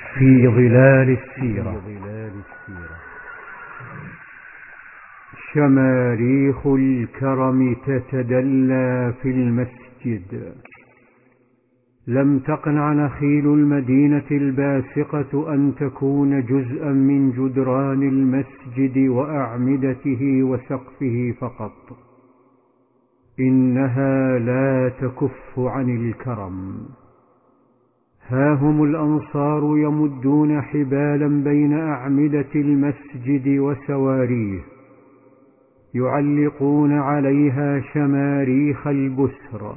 في ظلال السيرة. شماريخ الكرم تتدلى في المسجد. لم تقنع نخيل المدينة الباسقة أن تكون جزءا من جدران المسجد وأعمدته وسقفه فقط، إنها لا تكف عن الكرم. ها هم الأنصار يمدون حبالا بين أعمدة المسجد وسواريه، يعلقون عليها شماريخ البسر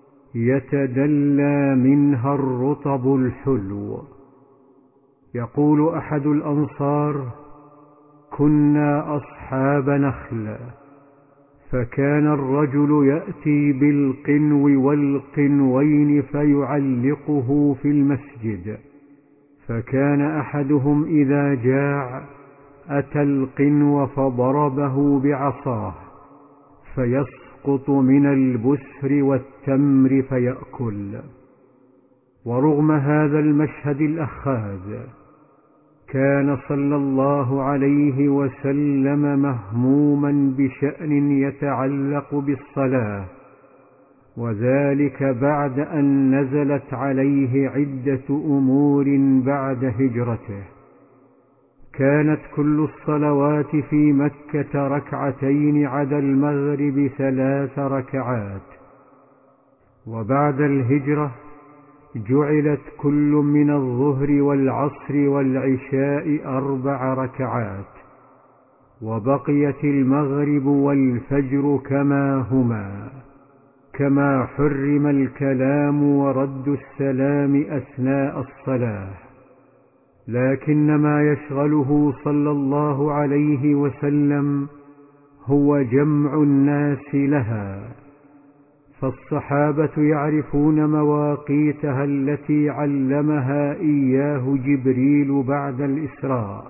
يتدلى منها الرطب الحلو. يقول أحد الأنصار: كنا أصحاب نخل، فكان الرجل يأتي بالقنو والقنوين فيعلقه في المسجد، فكان أحدهم إذا جاع أتى القنو فضربه بعصاه فيسقط من البسر والتمر فيأكل. ورغم هذا المشهد الأخاذ، كان صلى الله عليه وسلم مهموما بشأن يتعلق بالصلاة، وذلك بعد أن نزلت عليه عدة أمور بعد هجرته. كانت كل الصلوات في مكة ركعتين عدا المغرب 3 ركعات، وبعد الهجرة جعلت كل من الظهر والعصر والعشاء 4 ركعات، وبقيت المغرب والفجر كما هما، كما حرم الكلام ورد السلام أثناء الصلاة. لكن ما يشغله صلى الله عليه وسلم هو جمع الناس لها، فالصحابة يعرفون مواقيتها التي علمها إياه جبريل بعد الإسراء،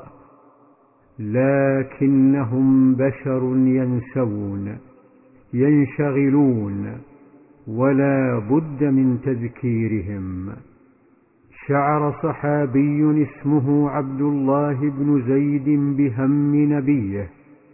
لكنهم بشر ينسون ينشغلون، ولا بد من تذكيرهم. شعر صحابي اسمه عبد الله بن زيد بهم نبيه،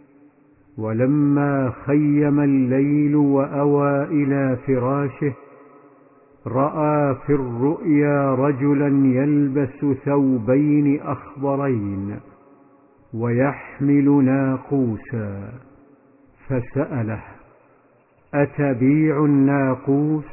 ولما خيم الليل وأوى إلى فراشه رأى في الرؤيا رجلا يلبس ثوبين أخضرين ويحمل ناقوسا، فسأله: أتبيع الناقوس؟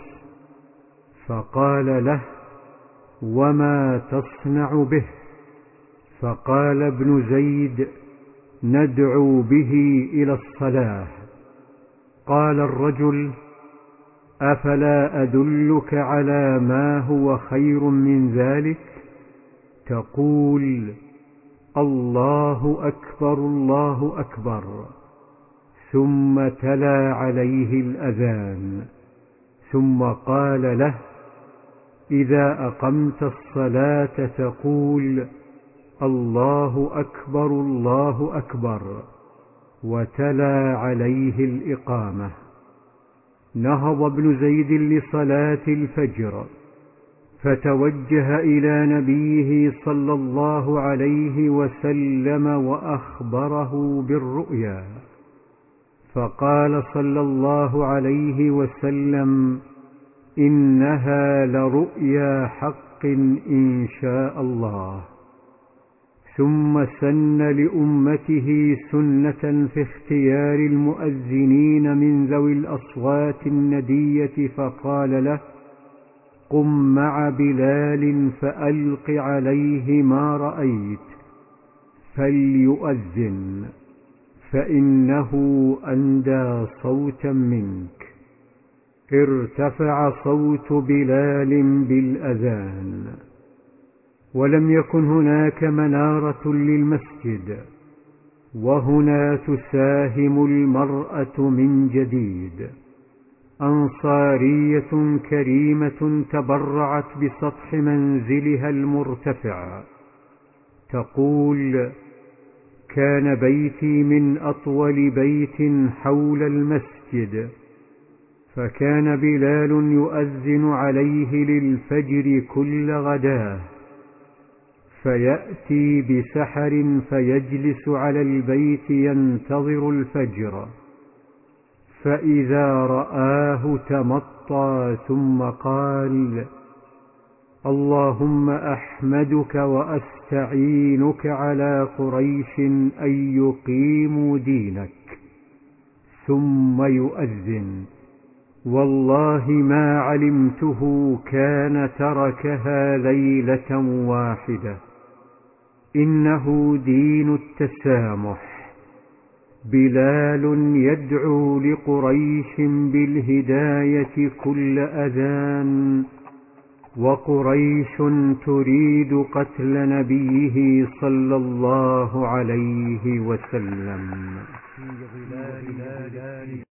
فقال له: وما تصنع به؟ فقال ابن زيد: ندعو به إلى الصلاة. قال الرجل: أفلا أدلك على ما هو خير من ذلك؟ تقول: الله أكبر الله أكبر، ثم تلا عليه الأذان، ثم قال له: إذا أقمت الصلاة تقول: الله أكبر الله أكبر، وتلا عليه الإقامة. نهض ابن زيد لصلاة الفجر، فتوجه إلى نبيه صلى الله عليه وسلم وأخبره بالرؤيا، فقال صلى الله عليه وسلم: إنها لرؤيا حق إن شاء الله. ثم سن لأمته سنة في اختيار المؤذنين من ذوي الأصوات الندية، فقال له: قم مع بلال فألق عليه ما رأيت فليؤذن، فإنه أندى صوتا منك. ارتفع صوت بلال بالأذان، ولم يكن هناك منارة للمسجد، وهنا تساهم المرأة من جديد. أنصارية كريمة تبرعت بسطح منزلها المرتفع، تقول: كان بيتي من أطول بيت حول المسجد، فكان بلال يؤذن عليه للفجر كل غداة، فيأتي بسحر فيجلس على البيت ينتظر الفجر، فإذا رآه تمطى ثم قال: اللهم أحمدك وأستعينك على قريش أن يقيموا دينك، ثم يؤذن: والله ما علمته كان تركها ليلة واحدة، إنه دين التسامح. بلال يدعو لقريش بالهداية كل أذان، وقريش تريد قتل نبيه صلى الله عليه وسلم.